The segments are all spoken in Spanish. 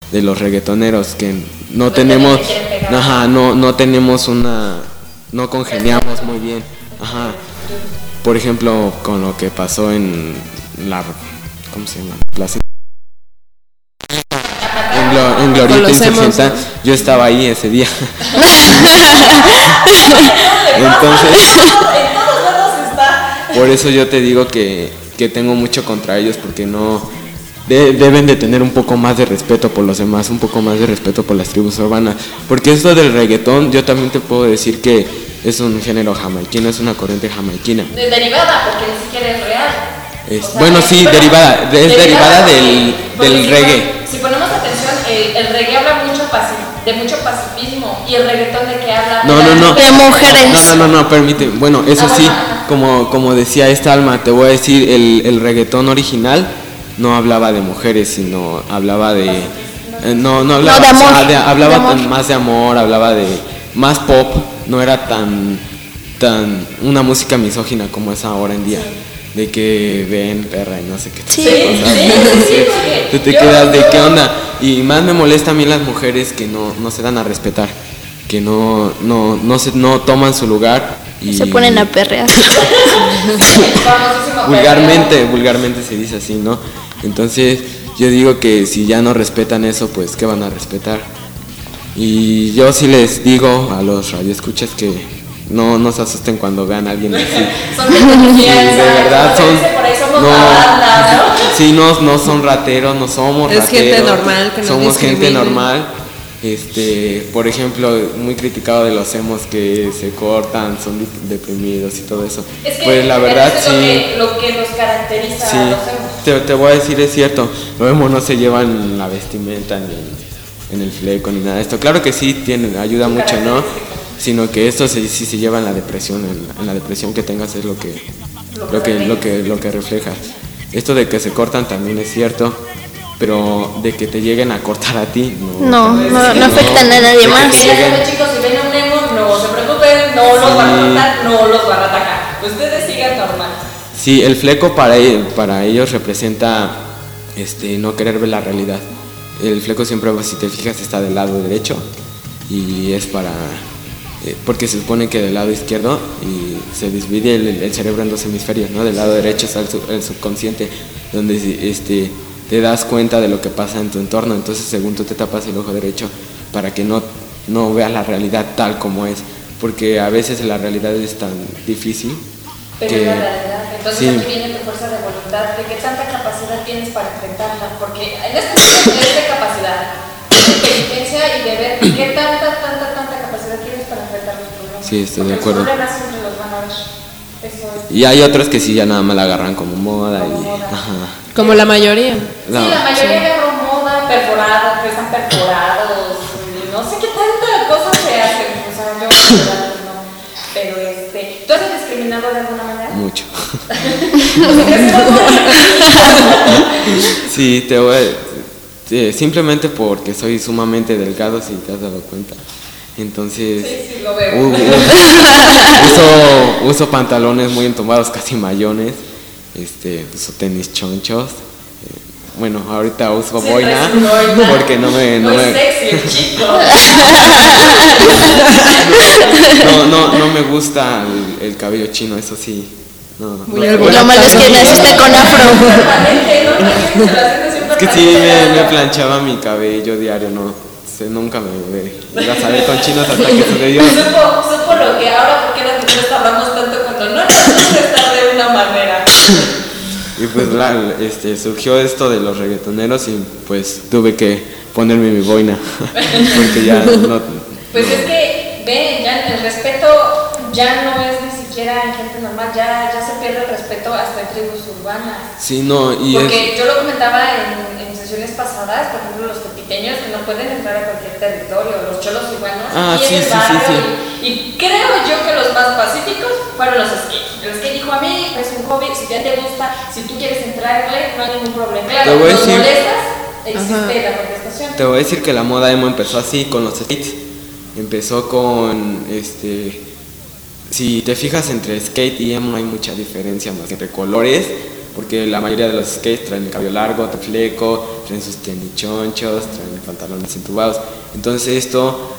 de los reggaetoneros, que no tenemos, no tenemos no congeniamos muy bien, por ejemplo, con lo que pasó en la, ¿cómo se llama? Plaza en Glorieta Insurgente, yo estaba ahí ese día. Entonces, por eso yo te digo que tengo mucho contra ellos, porque no deben de tener un poco más de respeto por los demás, un poco más de respeto por las tribus urbanas, porque esto del reggaetón, yo también te puedo decir que es un género jamaiquino, es una corriente jamaiquina. Derivada, porque ni siquiera es real. Bueno, sí, derivada del reggae. Si ponemos atención, el reggae habla de mucho pacifismo, y el reggaetón de que habla de mujeres. No, permíteme. Bueno, eso sí, como decía esta Alma, te voy a decir, el reggaetón original no hablaba de mujeres, sino hablaba de hablaba más de amor, hablaba de más pop, no era tan una música misógina como es ahora en día, de que ven perra y no sé qué tú te quedas de qué onda. Y más me molesta a mí las mujeres que no se dan a respetar, que no toman su lugar y se ponen a perrear. vulgarmente se dice así, ¿no? Entonces yo digo que si ya no respetan eso, pues ¿qué van a respetar? Y yo sí les digo a los radioescuchas que no se asusten cuando vean a alguien así. Son de confianza, de verdad son. Por ahí somos banda, ¿no? Sí, no son rateros, no somos rateros. Es gente normal que somos gente normal. Por ejemplo, muy criticado de los emos que se cortan, son deprimidos y todo eso. Es que pues la verdad sí. Lo que nos caracteriza a los emos. Te voy a decir, es cierto, los emos no se llevan la vestimenta ni en el fleco ni nada de esto. Claro que sí ayuda mucho, ¿no? Sino que esto sí se lleva en la depresión, en la depresión que tengas es lo que refleja. Esto de que se cortan también es cierto, pero de que te lleguen a cortar a ti, no afectan a nadie más. Chicos, si ven a un emo, no se preocupen, no los van a cortar, no los van a atacar. Ustedes sigan normal. Sí, el fleco para ellos representa no querer ver la realidad. El fleco siempre, si te fijas, está del lado derecho y es porque se supone que del lado izquierdo y se divide el cerebro en dos hemisferios, ¿no? Del lado derecho está el subconsciente, donde te das cuenta de lo que pasa en tu entorno. Entonces, según tú te tapas el ojo derecho para que no veas la realidad tal como es, porque a veces la realidad es tan difícil. Pero es la realidad. Entonces aquí viene tu fuerza de voluntad, de qué tanta capacidad tienes para enfrentarla, porque en este momento es de capacidad, de inteligencia y de ver qué tanta capacidad tienes para enfrentar los problemas. Sí, estoy de Los acuerdo. problemas siempre los van a ver. Eso es. Y hay otros que sí ya nada más la agarran como moda. Como la mayoría. La mayoría agarró moda, perforados, que están perforados, no sé qué tanta cosa se hacen. O sea, yo no. Pero ¿tú has discriminado de alguna manera? Mucho. Sí, simplemente porque soy sumamente delgado, si te has dado cuenta. Entonces sí, lo veo. Uso pantalones muy entumbados, casi mayones, uso tenis chonchos. Bueno, ahorita uso boina porque no me sexy el chico. no me gusta el cabello chino, eso sí. Lo malo es que naciste con afro. Es que sí me planchaba mi cabello diario, nunca me ibas a ver con chinos hasta que sucedió. Supo lo que ahora, porque las mujeres tardamos tanto cuando no nos gusta estar de una manera. Y pues surgió esto de los reggaetoneros y pues tuve que ponerme mi boina porque ya no. Pues es que ven, ya el respeto ya no es ni siquiera en gente normal, ya se pierde el respeto hasta en tribus urbanas. Sí, porque yo lo comentaba en sesiones pasadas, por ejemplo, los tepiteños que no pueden entrar a cualquier territorio, los cholos iguanos, sí. Y creo yo que los más pacíficos fueron los skate. El skate dijo, a mí es un hobby, si ya te gusta, si tú quieres entrarle, no hay ningún problema. Claro, los molestas, existe la contestación. Te voy a decir que la moda emo empezó así con los skates. Empezó con si te fijas entre skate y emo hay mucha diferencia más que entre colores, porque la mayoría de los skates traen el cabello largo, traen fleco, traen sus tenis chonchos, traen pantalones entubados. Entonces esto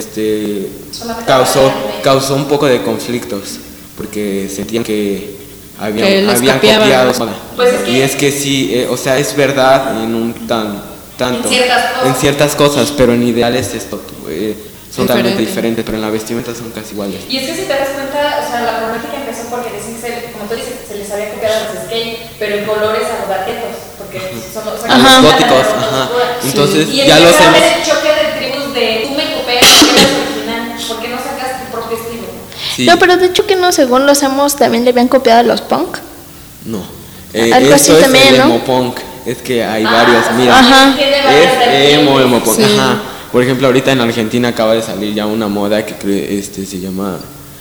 causó un poco de conflictos, porque sentían que habían copiado. Pues y es que sí, o sea, es verdad en un tanto, en ciertas cosas, pero en ideales esto son totalmente diferentes, pero en la vestimenta son casi iguales. Y es que si te das cuenta, o sea, la problemática empezó porque decían que, como tú dices, se les había copiado a los skate, pero en colores a los barquetos, porque son los góticos, Entonces y ya los hemos... el choque de tribus de tú me copias, porque eres original, ¿por qué no sacas tu propio estilo? Sí. No, pero de hecho que no, según los emos también le habían copiado a los punk. No. Algo así es también, el ¿no? emo punk. Es que hay varios, mira. Es emo punk. Sí. Por ejemplo, ahorita en Argentina acaba de salir ya una moda que se llama...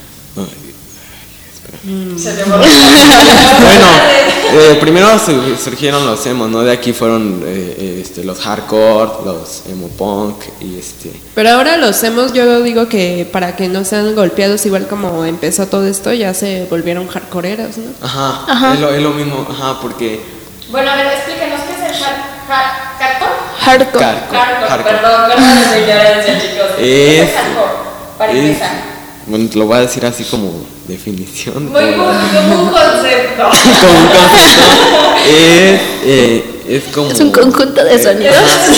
Bueno, primero surgieron los emos, ¿no? De aquí fueron los hardcore, los emo punk y Pero ahora los emos, yo digo que para que no sean golpeados, igual como empezó todo esto, ya se volvieron hardcoreeros, ¿no? Ajá. Es lo mismo, porque... Bueno, a ver, explícanos qué es el hardcore. Hardcore. Perdón, de ignorancia, chicos. ¿Qué es hardcore? Para empezar. Bueno, te lo voy a decir así como definición. Como un concepto. Como un concepto. Es un conjunto de sonidos.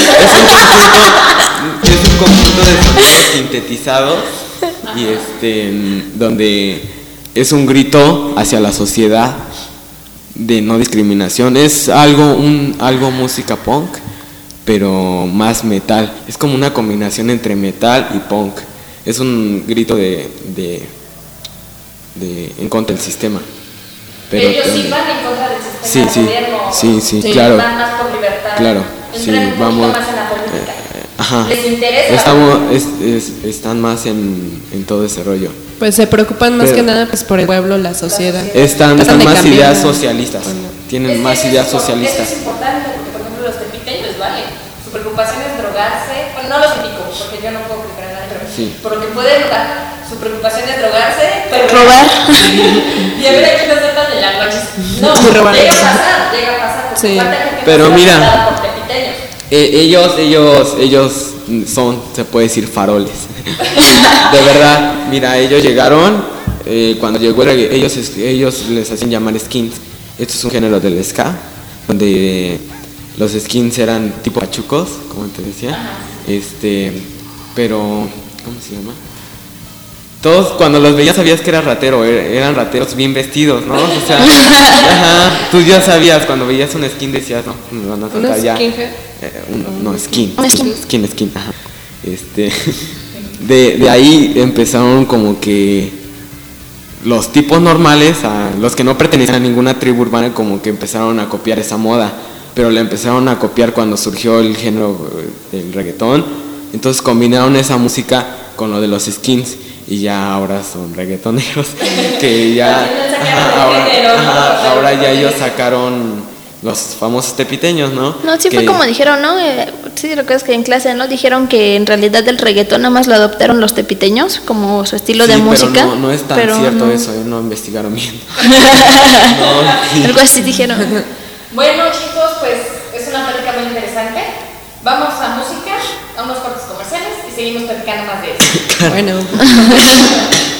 Es un conjunto de sonidos sintetizados y donde es un grito hacia la sociedad de no discriminación. Es algo música punk, pero más metal. Es como una combinación entre metal y punk. Es un grito de en contra del sistema. Pero ellos sí van en contra del sistema del gobierno. Sí, claro. Van más por libertad. Claro, vamos. Más en la política. Les interesa. Están más en todo ese rollo. Pues se preocupan más que nada por el pueblo, la sociedad. Están más ideas socialistas. Tienen más ideas socialistas. Eso es importante porque, por ejemplo, los tepiteños, ¿vale? Su preocupación es drogarse. Bueno, no los indico porque yo no puedo criticar a nadie, pero por lo que pueden drogar. Su preocupación es drogarse, pero robar. Y a ver, aquí no se tan de la noche. No, llega a pasar. Sí. Pero mira, ellos son, se puede decir, faroles. De verdad, mira, ellos llegaron, cuando llegó ellos les hacían llamar skins. Esto es un género del ska, donde los skins eran tipo pachucos, como te decía. Pero, ¿cómo se llama? Todos cuando los veías sabías que era ratero, eran rateros bien vestidos, ¿no? O sea, tú ya sabías, cuando veías un skin decías, no, me van a saltar ya. Skin, ajá. De ahí empezaron como que los tipos normales, los que no pertenecían a ninguna tribu urbana, como que empezaron a copiar esa moda, pero la empezaron a copiar cuando surgió el género del reggaetón. Entonces combinaron esa música con lo de los skins y ya ahora son reggaetoneros que ya ahora ya ellos sacaron los famosos tepiteños, ¿no? No, sí fue como dijeron, ¿no? Sí, recuerdas que en clase, ¿no? Dijeron que en realidad el reggaetón nada más lo adoptaron los tepiteños como su estilo de música. Pero no es tan cierto eso, no investigaron bien. Algo así dijeron. Bueno, chicos, pues es una plática muy interesante. Vamos a música, a unos cortes comerciales y seguimos platicando más de eso. Bueno.